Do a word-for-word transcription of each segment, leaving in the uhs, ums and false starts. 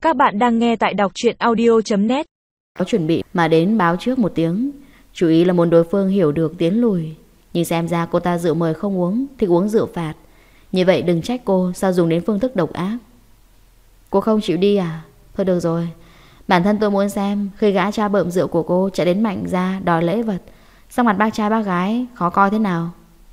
Các bạn đang nghe tại đọc truyện audio chấm net. Có chuẩn bị mà đến báo trước một tiếng, chú ý là muốn đối phương hiểu được tiến lùi. Nhưng xem ra cô ta rượu mời không uống, thích uống rượu phạt. Như vậy đừng trách cô sao dùng đến phương thức độc ác. Cô không chịu đi à? Thôi được rồi, bản thân tôi muốn xem khi gã cha bợm rượu của cô chạy đến Mạnh ra đòi lễ vật, xong mặt bác trai bác gái khó coi thế nào.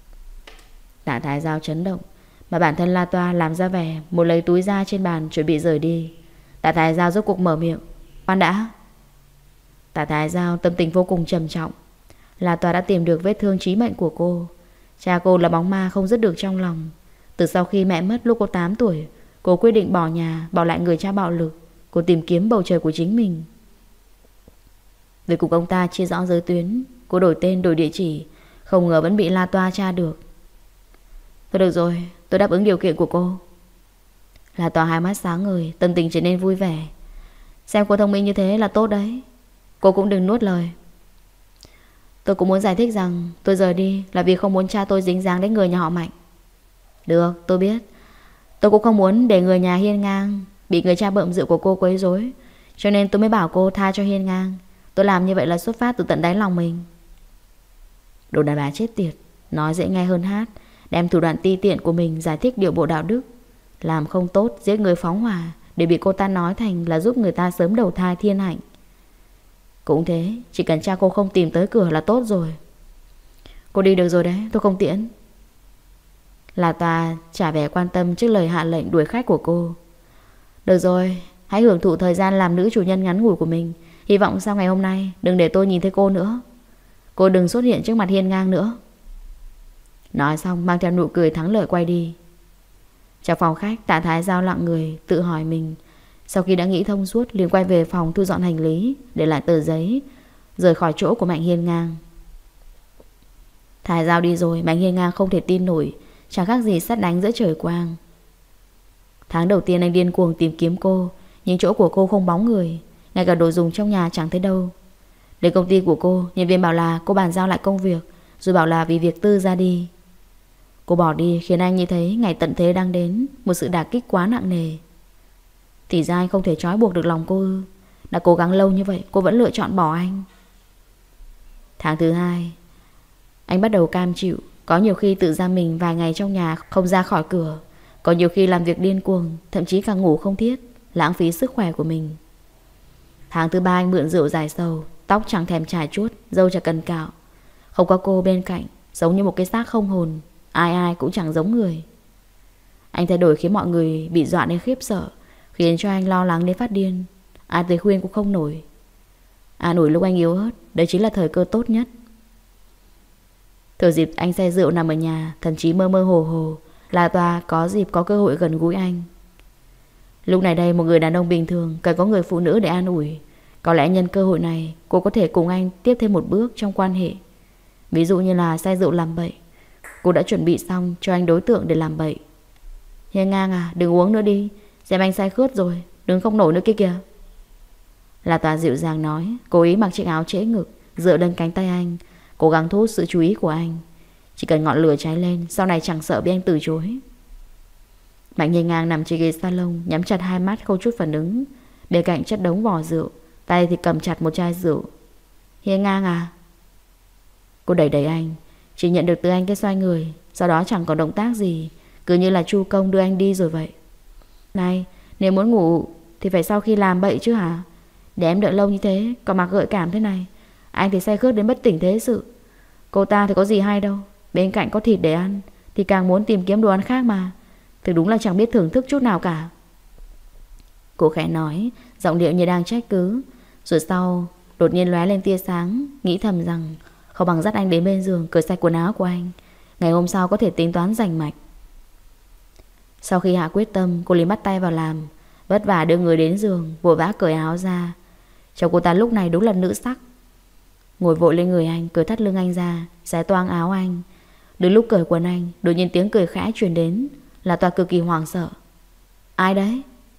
Tạ Thái Giao chấn động, mà bản thân La Toa làm ra vẻ một lấy túi ra trên bàn chuẩn bị rời đi. Tạ Thái Giao rốt cuộc mở miệng: khoan đã. Tạ Thái Giao tâm tình vô cùng trầm trọng. La Toa đã tìm được vết thương chí mệnh của cô. Cha cô là bóng ma không dứt được trong lòng. Từ sau khi mẹ mất lúc cô tám tuổi, cô quyết định bỏ nhà, bỏ lại người cha bạo lực. Cô tìm kiếm bầu trời của chính mình. Vì cùng ông ta chia rõ giới tuyến, cô đổi tên đổi địa chỉ, không ngờ vẫn bị La Toa tra được. Thôi được rồi, tôi đáp ứng điều kiện của cô. La Toa hai mắt sáng ngời, tâm tình trở nên vui vẻ. Xem cô thông minh như thế là tốt đấy. Cô cũng đừng nuốt lời. Tôi cũng muốn giải thích rằng tôi rời đi là vì không muốn cha tôi dính dáng đến người nhà họ Mạnh. Được, tôi biết. Tôi cũng không muốn để người nhà Hiên Ngang bị người cha bợm rượu của cô quấy rối, cho nên tôi mới bảo cô tha cho Hiên Ngang. Tôi làm như vậy là xuất phát từ tận đáy lòng mình. Đồ đàn bà chết tiệt, nói dễ nghe hơn hát, đem thủ đoạn ti tiện của mình giải thích điệu bộ đạo đức. Làm không tốt, giết người phóng hỏa, để bị cô ta nói thành là giúp người ta sớm đầu thai thiên hạnh. Cũng thế, chỉ cần cha cô không tìm tới cửa là tốt rồi. Cô đi được rồi đấy, tôi không tiễn. La Toa trả vẻ quan tâm trước lời hạ lệnh đuổi khách của cô. Được rồi, hãy hưởng thụ thời gian làm nữ chủ nhân ngắn ngủi của mình. Hy vọng sau ngày hôm nay đừng để tôi nhìn thấy cô nữa. Cô đừng xuất hiện trước mặt Hiên Ngang nữa. Nói xong mang theo nụ cười thắng lợi quay đi. Trong phòng khách, Tạ Thái Giao lặng người tự hỏi mình. Sau khi đã nghĩ thông suốt, liền quay về phòng thu dọn hành lý, để lại tờ giấy, rời khỏi chỗ của Mạnh Hiên Ngang. Thái Giao đi rồi, Mạnh Hiên Ngang không thể tin nổi, chẳng khác gì sét đánh giữa trời quang. Tháng đầu tiên anh điên cuồng tìm kiếm cô, nhưng chỗ của cô không bóng người, ngay cả đồ dùng trong nhà chẳng thấy đâu. Đến công ty của cô, nhân viên bảo là cô bàn giao lại công việc, rồi bảo là vì việc tư ra đi. Cô bỏ đi khiến anh như thấy ngày tận thế đang đến, một sự đả kích quá nặng nề. Thì ra anh không thể trói buộc được lòng cô ư? Đã cố gắng lâu như vậy, cô vẫn lựa chọn bỏ anh. Tháng thứ hai, anh bắt đầu cam chịu. Có nhiều khi tự giam mình vài ngày trong nhà, không ra khỏi cửa. Có nhiều khi làm việc điên cuồng, thậm chí cả ngủ không thiết, lãng phí sức khỏe của mình. Tháng thứ ba anh mượn rượu giải sầu, tóc chẳng thèm chải chuốt, râu chả cần cạo. Không có cô bên cạnh, giống như một cái xác không hồn, ai ai cũng chẳng giống người. Anh thay đổi khiến mọi người bị dọa đến khiếp sợ, khiến cho anh lo lắng đến phát điên. Ai tới khuyên cũng không nổi. À nổi lúc anh yếu ớt, đấy chính là thời cơ tốt nhất. Thừa dịp anh say rượu nằm ở nhà, thậm chí mơ mơ hồ hồ, La Toa có dịp có cơ hội gần gũi anh. Lúc này đây một người đàn ông bình thường cần có người phụ nữ để an ủi. Có lẽ nhân cơ hội này cô có thể cùng anh tiếp thêm một bước trong quan hệ. Ví dụ như là say rượu làm bậy. Cô đã chuẩn bị xong cho anh đối tượng để làm bậy. Hiên Ngang à, đừng uống nữa đi, xem anh say khướt rồi, đứng không nổi nữa kia kìa. La Toa dịu dàng nói, cố ý mặc chiếc áo trễ ngực, dựa lên cánh tay anh, cố gắng thu hút sự chú ý của anh. Chỉ cần ngọn lửa cháy lên, sau này chẳng sợ bị anh từ chối. Mạnh Hiên Ngang nằm trên ghế salon, nhắm chặt hai mắt không chút phản ứng. Bên cạnh chất đống vỏ rượu, tay thì cầm chặt một chai rượu. Hiên Ngang à? Cô đẩy đẩy anh, chỉ nhận được từ anh cái xoay người, sau đó chẳng có động tác gì, cứ như là chu công đưa anh đi rồi vậy. Này, nếu muốn ngủ thì phải sau khi làm bậy chứ hả? Để em đợi lâu như thế, còn mặc gợi cảm thế này, anh thì say khướt đến bất tỉnh thế sự. Cô ta thì có gì hay đâu, bên cạnh có thịt để ăn thì càng muốn tìm kiếm đồ ăn khác mà. Thực đúng là chẳng biết thưởng thức chút nào cả. Cô khẽ nói, giọng điệu như đang trách cứ. Rồi sau đột nhiên lóe lên tia sáng, nghĩ thầm rằng không bằng dắt anh đến bên giường, cởi sạch quần áo của anh, ngày hôm sau có thể tính toán rành mạch. Sau khi hạ quyết tâm, cô liền bắt tay vào làm, vất vả đưa người đến giường, vội vã cởi áo ra. Chồng cô ta lúc này đúng là nữ sắc. Ngồi vội lên người anh, cởi thắt lưng anh ra, xé toang áo anh. Đến lúc cởi quần anh, đột nhiên tiếng cười khẽ truyền đến. La Toa cực kỳ hoảng sợ. Ai đấy?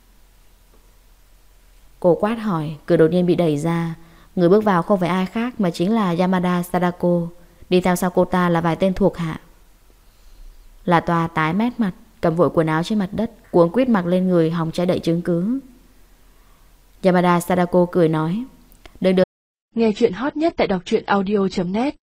Cô quát hỏi, cửa đột nhiên bị đẩy ra. Người bước vào không phải ai khác mà chính là Yamada Sadako. Đi theo sau cô ta là vài tên thuộc hạ. La Toa tái mét mặt, cầm vội quần áo trên mặt đất, cuống quýt mặc lên người hòng che đậy chứng cứ. Yamada Sadako cười nói. Đừng được. Nghe chuyện hot nhất tại đọc truyện audio chấm net